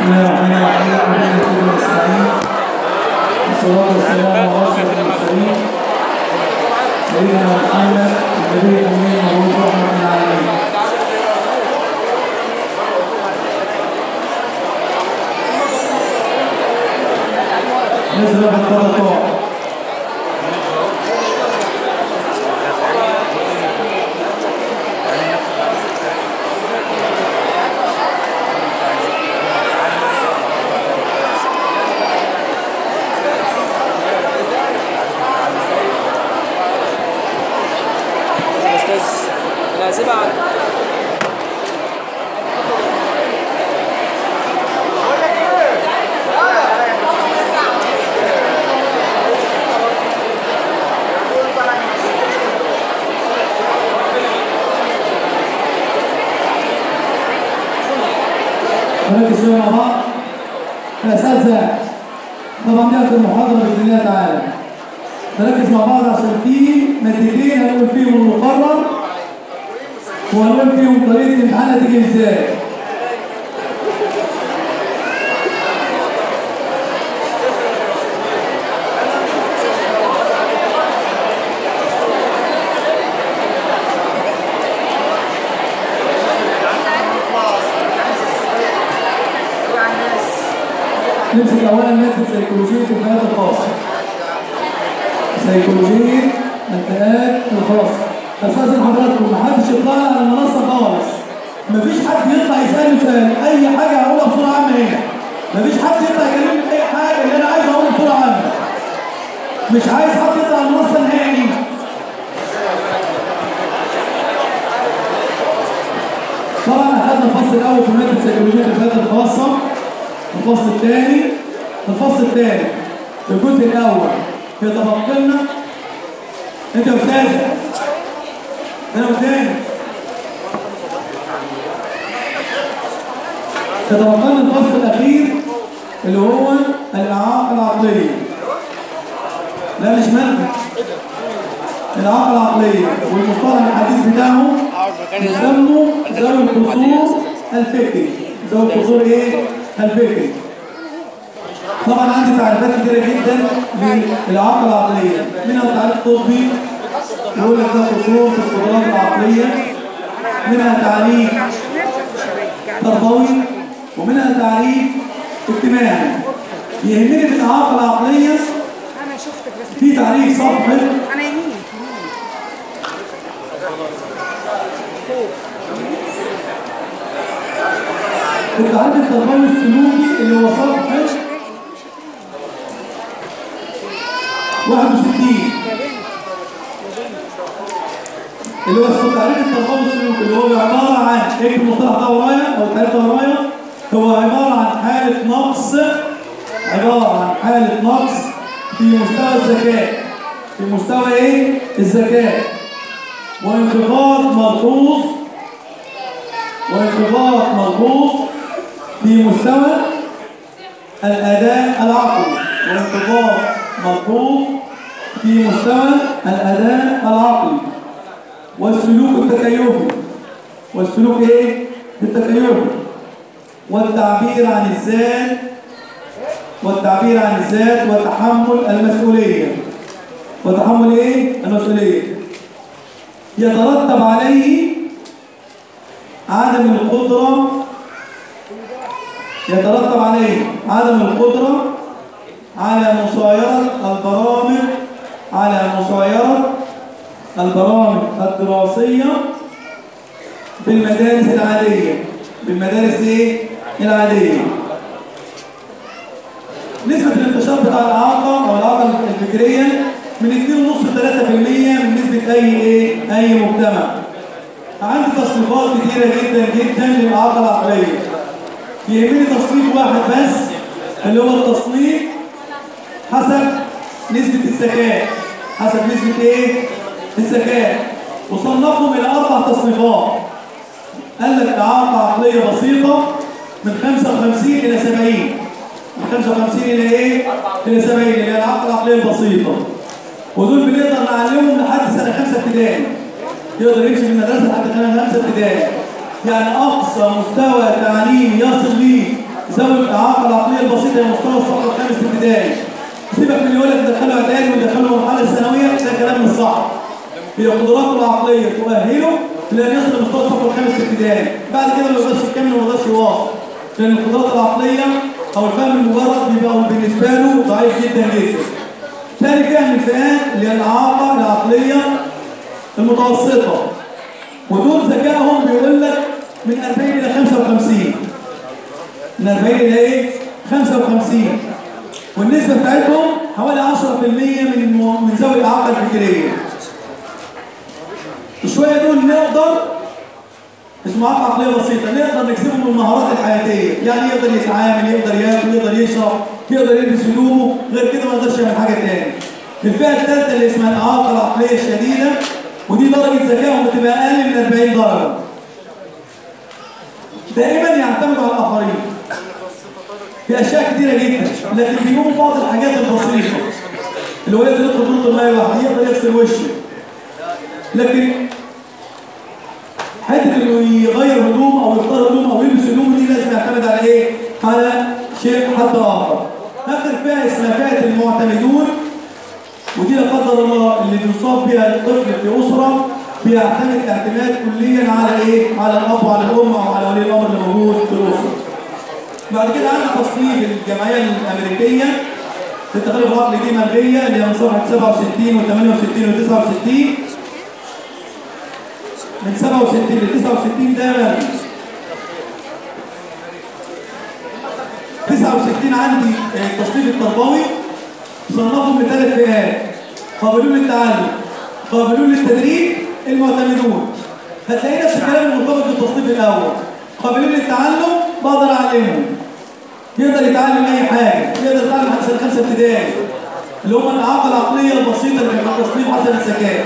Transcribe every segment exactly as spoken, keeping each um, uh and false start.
بسم الله الرحمن الرحيم. ربنا يكون نستعين والصلاة والسلام على أشرف المرسلين سيدنا محمد النبي الأمين المبعوث رحمة للعالمين. نزل بالطرقات نركز شوية مع بعض. يا أساتذة طبعا دي آخر محاضرة بإذن الله تعالى. نركز مع بعض عشان في مادتين هنقول فيهم المقرر وهنقول فيهم طريقة الامتحان هتيجي ازاي. نمسك اولا ماده سيكولوجيه الفئات الخاصه. سيكولوجيه الفئات الخاصه. استاذن حضراتكم محدش يطلع على المنصه خالص. مفيش حد يطلع يسالني سؤال، اي حاجه هقولها بسرعه عامه هنا. مفيش حد يطلع يكلمني في اي حاجه اللي انا عايز اقولها بسرعه عامه. مش عايز حد يطلع على المنصه نهائي. طبعا اخذنا الفصل الاول في ماده سيكولوجيه الفئات الخاصه. الفصل الثاني الفصل الثاني الجزء الاول يتبقى لنا انت يا استاذ انا قدامي يتبقى لنا الفصل الاخير اللي هو الاعاقه العقليه. لا مش منهج الاعاقه العقليه والمصطلح الحديث بتاعه يسموا ذوي القصور الفكري. ذوي القصور ايه؟ الفكري. طبعا عندي تعريفات كتيره جدا للاعاقه العقليه، منها تعريف طبي يقول لك ده قصور في القدرات العقليه، منها تعريف تربوي، ومنها تعريف اجتماعي. يهمني في الاعاقه العقليه في تعريف صفحه انا يمين التعريف التربوي السلوكي اللي هو صفحه واحد وستين اللي هو التعريف التربوي السلوكي اللي هو عباره عن ايه المصطلح ده ورايا او التعريف ده ورايا. هو عباره عن حاله نقص عباره عن حاله نقص في مستوى الذكاء في مستوى ايه؟ الذكاء وانخفاض ملحوظ وانخفاض ملحوظ في مستوى الأداء العقلي وانخفاض ملحوظ في مستوى الأداء العقلي والسلوك التكيفي والسلوك ايه؟ التكيفي والتعبير عن الذات والتعبير عن الذات وتحمل المسؤولية وتحمل ايه؟ المسؤولية. يترتب عليه عدم القدرة يترتب عليه عدم القدرة على مسايرة البرامج على مسايرة البرامج الدراسية بالمدارس العادية بالمدارس ايه؟ العادية. نسبة الانتشار بتاع الإعاقة أو الإعاقة الفكرية من اثنين ونص ل ثلاثة بالمئة من نسبة أي إيه؟ أي مجتمع. عندي تصنيفات كتيرة جدا جدا للإعاقة العقلية. يهمني تصنيف واحد بس اللي هو التصنيف حسب نسبة الذكاء حسب نسبة ايه؟ الذكاء. وصنفهم إلى أربع تصنيفات. قال لك إعاقة عقلية بسيطة من خمسة وخمسين إلى سبعين من خمسة وخمسين إلى إيه؟ إلى سبعين اللي هي الإعاقة العقلية البسيطة. ودول بنقدر نعلمهم لحد سنة خمسة ابتدائي. يقدر يمشي في المدرسة لحد سنة خمسة ابتدائي. يعني أقصى مستوى تعليمي يصل ليه ذوي الاعاقه العقليه البسيطه هي مستوى الصف الخامس ابتدائي. سيبك من يقول لك دخلوا اعدادي ويدخلوا المرحله الثانويه، ده كلام مش صح. هي قدراته العقليه تؤهله لان يصل لمستوى الصف الخامس ابتدائي، بعد كده ما يقدرش يكمل وما يقدرش يواصل، لان القدرات العقليه او الفهم المجرد بيبقى بالنسبه له ضعيف جدا جدا. ثاني فئه من الفئات اللي هي الاعاقه العقليه المتوسطه، ودول ذكائهم بيقول لك من أربعين الى خمسة وخمسين، من أربعين الى ايه؟ خمسة وخمسين، والنسبه بتاعتهم حوالي عشرة في المية من من ذوي الاعاقه الفكريه. شويه دول نقدر اسمه اعاقه عقليه بسيطه، نقدر نكسبهم المهارات الحياتيه، يعني يقدر يتعامل، يقدر ياكل، يقدر يشرب، يقدر يلبس هدومه، غير كده ما يقدرش يعمل حاجه ثاني. الفئه الثالثه اللي اسمها الاعاقه العقليه الشديده، ودي درجه ذكائهم بتبقى اقل من أربعين درجه. دائما يعتمدوا على الاخرين في اشياء كثيره جدا، لكن بيقوموا بعض الحاجات البسيطه اللي هو يقدر يدخل دور الميه لوحده، يقدر يغسل وشه، لكن حته انه يغير هدوم او يختار هدوم او يلبس هدوم دي لازم يعتمد على ايه؟ على شيء حتى اخر. اخر فئه اسمها فئه المعتمدون، ودي لا قدر الله اللي بيصاب بها الطفل في اسره بيعتمد اعتماد كليا على ايه؟ على الاب وعلى الام او على ولي الامر اللي موجود في الاسره. بعد كده عندنا تصنيف الجمعيه الامريكيه للتغلب العقلي، دي ملغيه اللي هي من صفحه سبعة وستين وثمانية وستين وتسعة وستين. من سبعة وستين ل تسعة وستين ده ملغي. تسعة وستين عندي التصنيف التربوي صنفهم لثلاث فئات: قابلون للتعلم، قابلون للتدريب، المعتمدون. هتلاقي نفس الكلام المرتبط بالتصنيف الاول. قابلون للتعلم بقدر اعلمهم، يقدر يتعلم اي حاجه، يقدر يتعلم حتى سنه خمسه ابتدائي، اللي هم الاعاقه العقليه البسيطه اللي في التصنيف حسب الذكاء.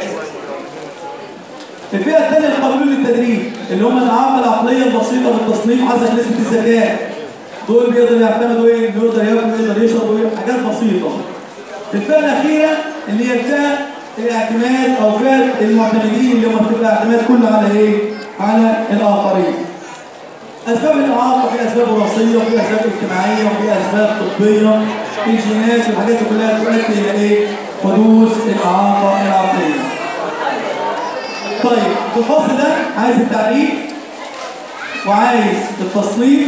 الفئه الثانيه القابلون للتدريب، اللي هم الاعاقه العقليه البسيطه بالتصنيف حسب نسبه الذكاء. دول بيقدروا يعتمدوا ايه؟ يقدر ياكل، يقدر يشرب، حاجات بسيطه. الفئه الاخيره اللي هي الفئه الاعتماد او فئه المعتمدين، اللي هم بتبقى اعتماد كله على ايه؟ على الاخرين. اسباب الاعاقه في اسباب وراثيه وفي اسباب اجتماعيه وفي اسباب طبيه، الجينات والحاجات دي كلها تؤدي الى ايه؟ حدوث الاعاقه العقليه. طيب في الفصل ده عايز التعريف وعايز التصنيف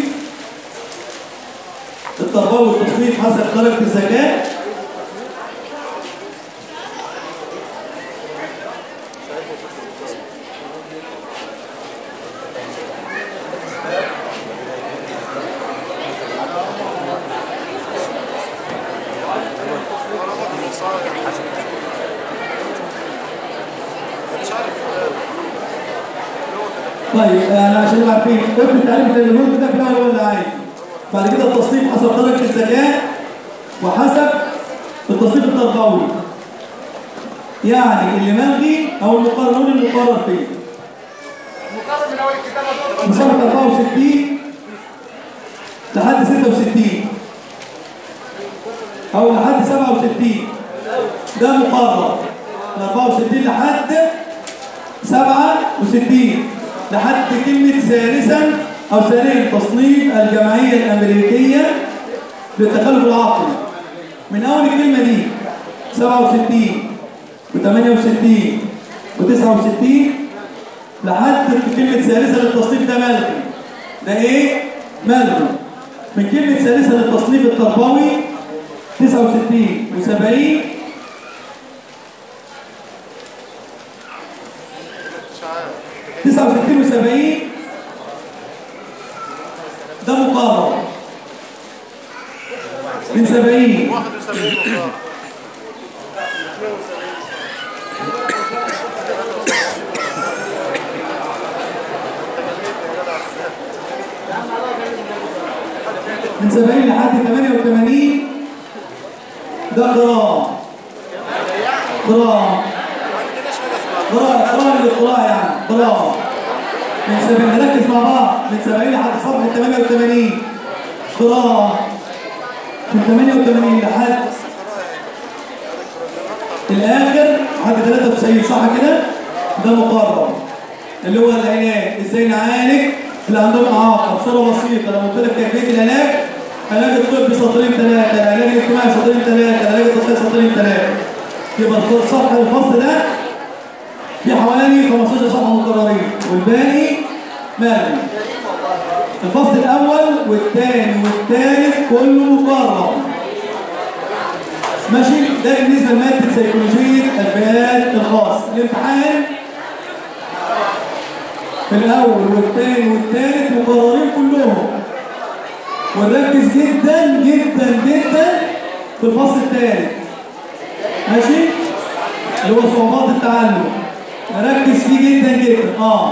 التربوي والتصنيف حسب درجه الذكاء. طيب انا عشان نبقى عارفين قلت التعريف اللي قلته ده في الاول ولا عايز؟ بعد كده التصنيف حسب درجه الذكاء وحسب التصنيف التربوي. يعني اللي ملغي او المقارنون المقرر فيه. المقارن من اول الكتابه من صفحه أربعة وستين لحد ستة وستين او لحد سبعة وستين، ده مقرر من أربعة وستين لحد سبعة وستين لحد كلمة ثالثا أو ثانيا تصنيف الجمعية الأمريكية للتخلف العقلي. من أول الكلمة دي سبعة وستين وثمانية وستين وتسعة وستين لحد كلمة ثالثا للتصنيف ده ملغي. ده إيه؟ ملغي. من كلمة ثالثا للتصنيف التربوي تسعة وستين وسبعين تسعة وستين وسبعين ده مقرر. من سبعين من سبعين لحد ثمانية وثمانين ده قراءة قراءة قراءة قراءة للقراءة يعني قراءة. من سبعين نركز مع بعض، من سبعين لحد صفحة ثمانية وثمانين قراءة. من ثمانية وثمانين لحد الآخر لحد ثلاثة وتسعين صح كده؟ ده مقرر اللي هو العلاج، ازاي نعالج اللي عندهم إعاقة بصورة بسيطة. لما قلت لك كيفية العلاج علاج الطب سطرين ثلاثة، العلاج الاجتماعي سطرين ثلاثة، العلاج التصحيحي سطرين ثلاثة. يبقى الصفحة الفصل ده في حوالي خمستاشر صفحة مكررين والباقي مالي. الفصل الأول والثاني والثالث كله مكرر. ماشي؟ ده بالنسبة لمادة سيكولوجية البيان الخاص. الامتحان في الأول والثاني والثالث مكررين كلهم. ونركز جدا جدا جدا في الفصل الثالث. ماشي؟ اللي هو صعوبات التعلم. نركز فيه جدا جدا. اه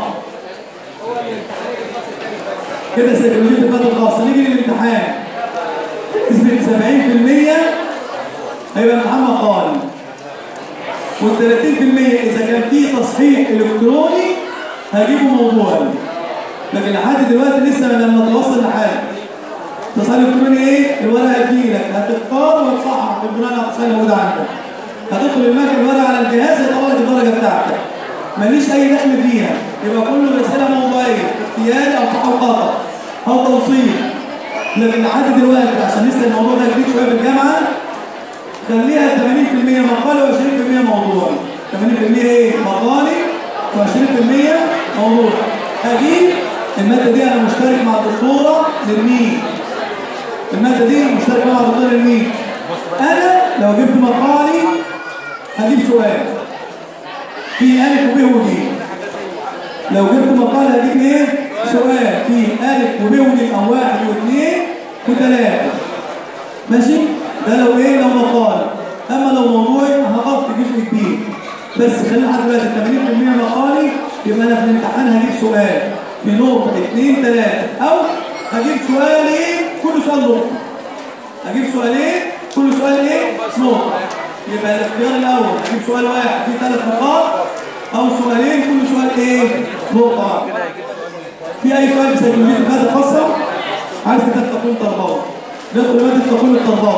كده سيكولوجية البيان الخاص. نيجي للامتحان. نسبة سبعين في المية هيبقى امتحان مقالي. والثلاثين في المية إذا كان فيه تصحيح إلكتروني هجيبه موضوعي. لكن لحد دلوقتي لسه لما توصل لحاجة تصحيح إلكتروني إيه؟ الورقة هتجيلك هتختار وتصحح بناء على التصحيح الموجودة عندك. هتدخل المكتب الورقة على الجهاز هيطلع لك الدرجة بتاعتك. ماليش أي دخل فيها. يبقى كله رسالة موضوعية اختياري أو صح وخطأ أو توصيل. لكن لحد دلوقتي عشان لسه الموضوع ده جديد شوية في الجامعة خليها ثمانين في المية مقالي وعشرين في المية موضوعي. ثمانين في المية ايه؟ مقالي وعشرين في المية موضوعي. هجيب المادة دي أنا مشترك مع الدكتورة نرمين. المادة دي أنا مشترك مع الدكتورة نرمين. أنا لو جبت مقالي هجيب سؤال في ألف وب وج. لو جبت مقال هجيب إيه؟ سؤال في ألف وب وج أو واحد واثنين وثلاثة. ماشي؟ ده لو ايه؟ لو مقال. اما لو موضوعي هغطي جزء كبير. بس خلينا لحد دلوقتي ثمانين في المية مقالي. يبقى انا في الامتحان هجيب سؤال في نقطة اثنين ثلاثة او هجيب سؤالين كل سؤال نقطة. هجيب سؤالين كل سؤال ايه؟ نقطة. يبقى الاختيار الاول هجيب سؤال واحد فيه ثلاث نقاط او سؤالين كل سؤال ايه؟ نقطة. في اي سؤال في سيكولوجية البيان الخاصة؟ عايز كتاب تقويم تربوي. ندخل مادة تقويم التربوي.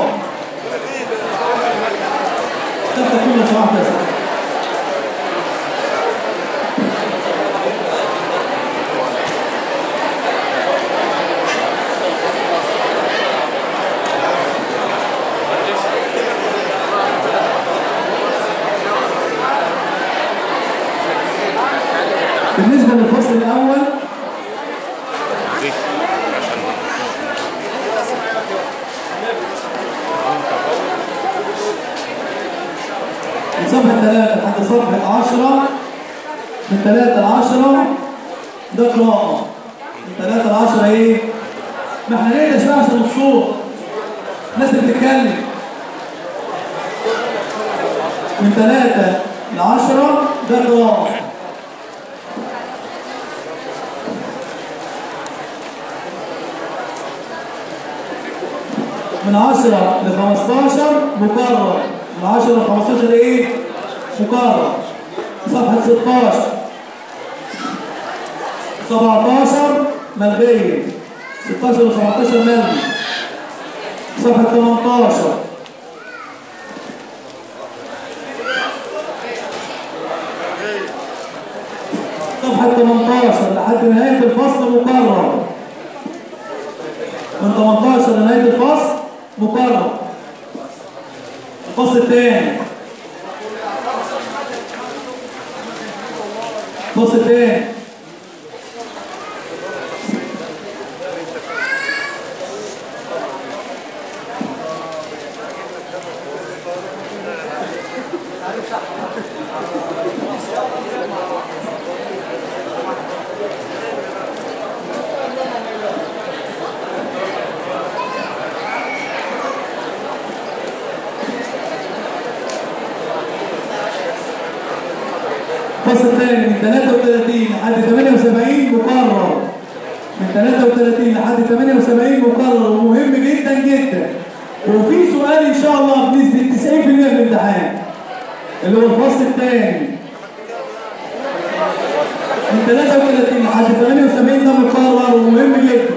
كتاب تقويم لو سمحت يا سيدي. بالنسبة للفصل الأول من صفحة ثلاثة لحد صفحة عشرة، من ثلاثة لعشرة ده قراءة. من ثلاثة لعشرة ايه؟ ما احنا نهدى شوية عشان الصوت. الناس اللي بتتكلم. من ثلاثة لعشرة ده قراءة. من عشرة لخمستاشر مكرر. من عشرة لخمستاشر ايه؟ مكرر. صفحة ستاشر سبعتاشر ملغية. ستاشر و سبعتاشر ملغي. صفحة تمنتاشر صفحة تمنتاشر لحد نهاية الفصل مكرر. من تمنتاشر لنهاية الفصل مكرر. الفصل الثاني الفصل الثاني الفصل الثاني من ثلاثة وثلاثين لحد ثمانية وسبعين مكرر. من ثلاثة وثلاثين لحد ثمانية وسبعين مكرر ومهم جدا جدا. وفي سؤال ان شاء الله بنسبة تسعين في المية في الامتحان اللي هو الفصل الثاني من ثلاثة وثلاثين لحد ثمانية وسبعين ده مكرر ومهم جدا.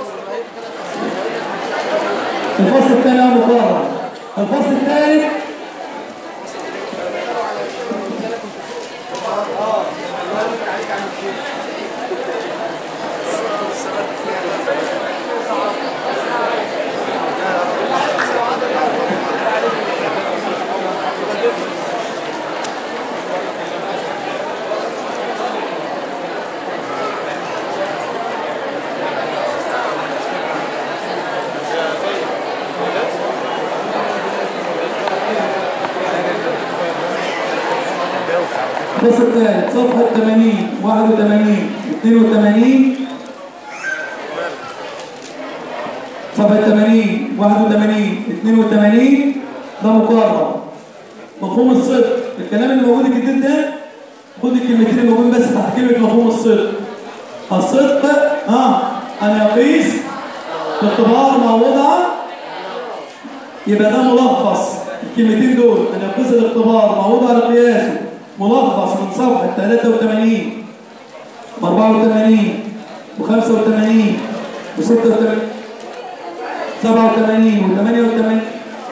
الفصل الثاني مكرر. الفصل الثالث الفصل الثالث صفحة ثمانين واحد وثمانين اثنين وثمانين صفحة ثمانين واحد وثمانين اثنين وثمانين ده مقرر. مفهوم الصدق الكلام اللي موجود الجديد ده خد الكلمتين اللي موجودين بس تحت كلمة مفهوم الصدق. الصدق اه أن يقيس باعتبار ما وضع، يبقى ده ملخص الكلمتين دول، أن يقيس الاختبار ما وضع لقياسه، ملخص من صفحة ثلاثة وثمانين وأربعة وثمانين وخمسة وثمانين وستة وثمانين سبعة وثمانين وثمانية وثمانين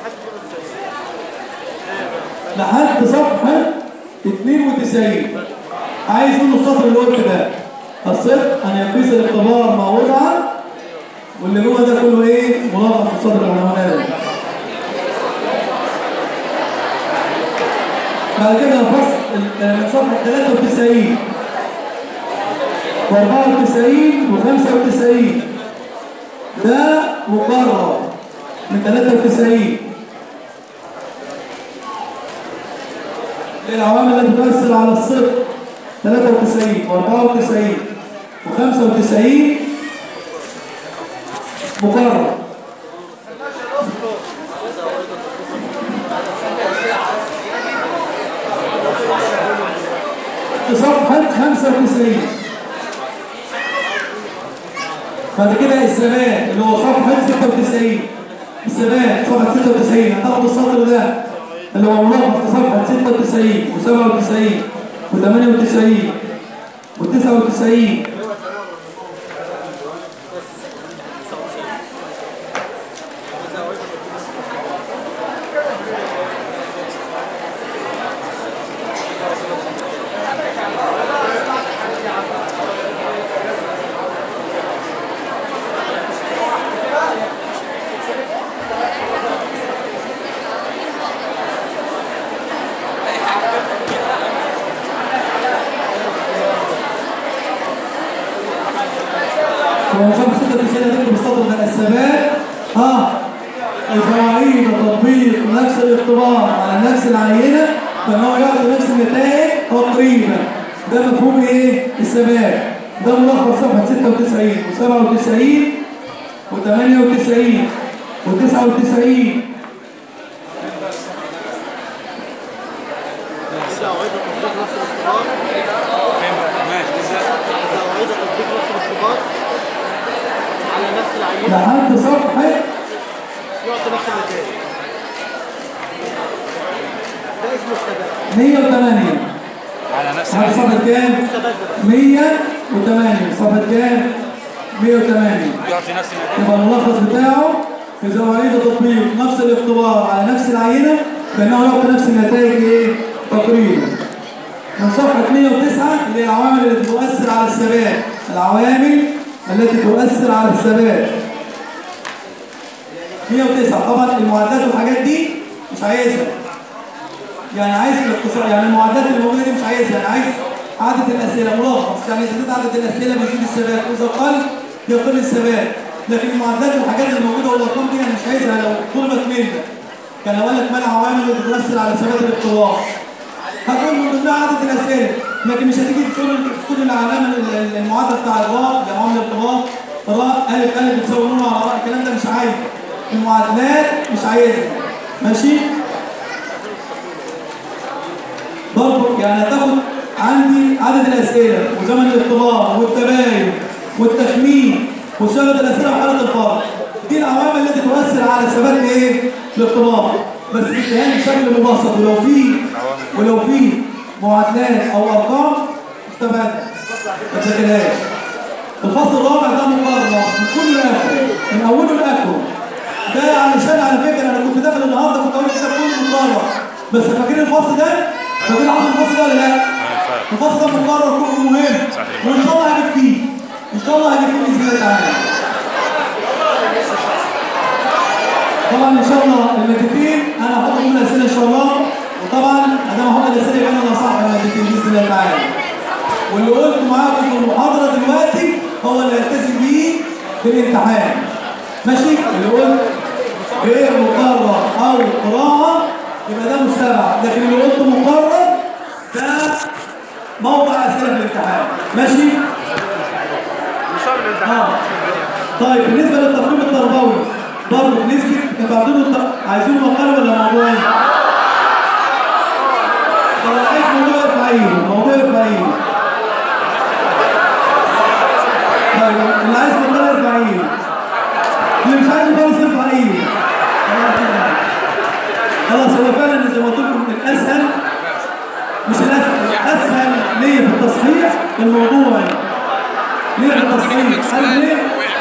لحد صفحة اثنين وتسعين. عايز منه السطر اللي قلت ده الصدق أن يقيس الاختبار ما وضع، واللي جوه ده كله ايه؟ ملخص في السطر اللي عملناه ده. بعد كده الفصل من صفحة ثلاثة وتسعين وأربعة وتسعين وخمسة وتسعين ده مقرر من ثلاثة وتسعين العوامل التي تؤثر على الصدق ثلاثة وتسعين وأربعة وتسعين وخمسة وتسعين مقرر. في صفحة خمسة وتسعين بعد كده الثبات اللي هو صفحة ستة وتسعين. الثبات صفحة ستة وتسعين هتاخد السطر ده اللي هو ملخص في صفحة ستة وتسعين وسبعة وتسعين وثمانية وتسعين وتسعة وتسعين وصفحة ستة وتسعين هتكتب السطر ده الثبات اه الفواعيد وتطبيق نفس الاختبار على نفس العينة فان هو ياخد نفس النتائج تقريبا. ده مفهوم ايه؟ الثبات. ده ملخص صفحة ستة وتسعين وسبعة وتسعين وثمانية وتسعين وتسعة وتسعين لحد صفحة يعطي نفس النتائج. ده اسمه الثبات. مية وثمانية على نفس صفحة كام؟ مية وثمانية صفحة كام؟ مية وثمانية يعطي نفس النتائج. يبقى الملخص بتاعه في زوايد تطبيق نفس الاختبار على نفس العينة فإنه يعطي نفس النتائج ايه؟ تقريبا. من صفحة مية وتسعة اللي هي العوامل التي تؤثر على الثبات. العوامل التي تؤثر على الثبات مية وتسعة. طبعا المعدات والحاجات دي مش عايزها، يعني عايز الاختصار، يعني المعدات اللي موجوده دي مش عايزها، انا عايز عدد الاسئله ملخص، يعني اذا زاد عدد الاسئله بيزيد الثبات واذا قل يقل الثبات. لكن المعدات والحاجات اللي موجوده والارقام دي انا مش عايزها. لو طلبت منك كان لو قال لك ما العوامل اللي بتؤثر على ثبات الاختبار هتقول من ضمنها عدد الاسئله، لكن مش هتيجي تقول تقول العلامه المعادله بتاع الراء لعوامل الارتباط راء الف الف بتساوي نون على راء، الكلام ده مش عايز. المعادلات مش عايزها ماشي. برضه يعني هتاخد عندي عدد الاسئله وزمن الاختبار والتباين والتخمين وصياغه الاسئله وحاله الفرق. دي العوامل التي تؤثر على ثبات ايه؟ الاختبار، بس بتهان بشكل مبسط. ولو في ولو في معادلات او ارقام استبعدها ما تذاكرهاش. الفصل الرابع ده مقرر من كل لاخر من اوله لاخره. ده علشان على فكره انا كنت داخل النهارده كنت اقول الكتاب كله مقرر، بس فاكرين الفصل ده؟ فاكرين عظم الفصل ده ولا لا؟ الفصل ده مقرر كله مهم وان شاء الله هجيب فيه ان شاء الله هجيب فيه باذن الله تعالى. طبعا ان شاء الله المادتين انا هحط لهم الاسئله ان شاء الله، وطبعا ادام هحط الاسئله يبقى انا صح المادتين باذن الله تعالى. واللي قلته معاكم في المحاضره دلوقتي هو اللي هلتزم بيه في الامتحان ماشي. اللي قلت غير مقرر او قراءه يبقى ده مستبعد، لكن اللي قلته مقرر ده موضع اسئله في الامتحان. ماشي؟ اه طيب بالنسبه للتقويم التربوي برضه بنسبه تبعتوا له عايزين مقال ولا موضوعي؟ طب عايز موضوع يرفع ايده، موضوع يرفع ايده. طيب اللي عايز مقال يرفع ايده. اللي مش عايز خالص يرفع ايده. خلاص هو فعلا زي ما قلت لكم الاسهل مش الاسهل، الاسهل ليا في التصحيح الموضوع ليه في التصحيح؟ قال ليه؟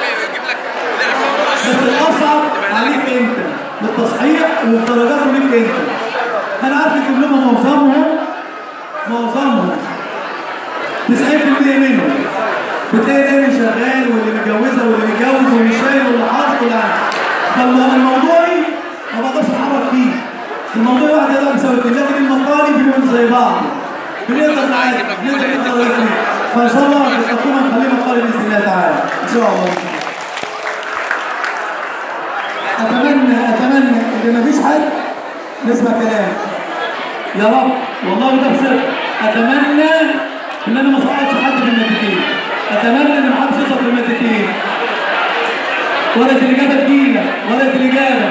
بس الاصعب عليك انت للتصحيح والدرجات ليك انت. انا عارف ان كلهم معظمهم معظمهم تسعين بالمية منهم بتلاقي دايما شغال واللي متجوزه واللي متجوز واللي شايل واللي حاطط واللي عامل. فالموضوعي ما بقدرش اتحرك فيه. الموضوع واحد يقدر بيساوي اتنين، لكن المقالي بيبقوا زي بعض. بنقدر نعالج بنقدر نقدر فيه. فان شاء الله التقويم هنخليه مقالي باذن الله تعالى ان شاء الله. اتمنى اتمنى ان مفيش حد نسمع كلام يا رب والله ده بصدق. اتمنى ان انا ما صعدش حد في المادتين. اتمنى ان محدش يصعد في المادتين. ورقه الاجابه تجيلك، ورقه الاجابه.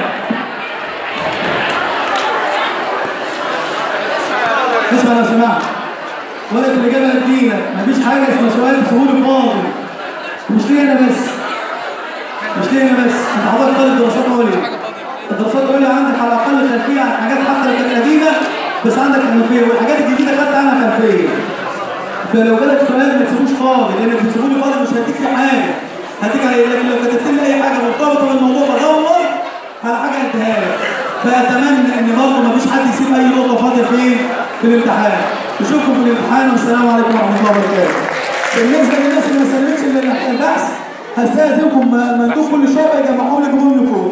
اسمع لو سمحت. ورقه الاجابه تجيلك، مفيش حاجه اسمها سؤال سهول فاضي. مش ليه انا بس. مش ليه انا بس، انت حضرتك طالب دراسات عليا. الدراسات العليا عندك على الاقل خلفيه عن حاجات حتى لو كانت قديمه بس عندك خلفيه، والحاجات الجديده خدت عنها خلفيه. فلو جالك سؤال ما تسيبوش فاضي، لانك بتسيبوا لي فاضي مش هديك فيه حاجه. هديك على لكن لو كتبت لي اي حاجه مرتبطه بالموضوع بدور على حاجه اديها لك. فاتمنى ان برضه ما فيش حد يسيب اي نقطه فاضيه فين في الامتحان. نشوفكم في الامتحان والسلام عليكم ورحمه الله وبركاته. بالنسبه للناس اللي ما سلمتش البحث هستاذنكم مندوب كل شويه يجمعهم لي جمهور لفوق.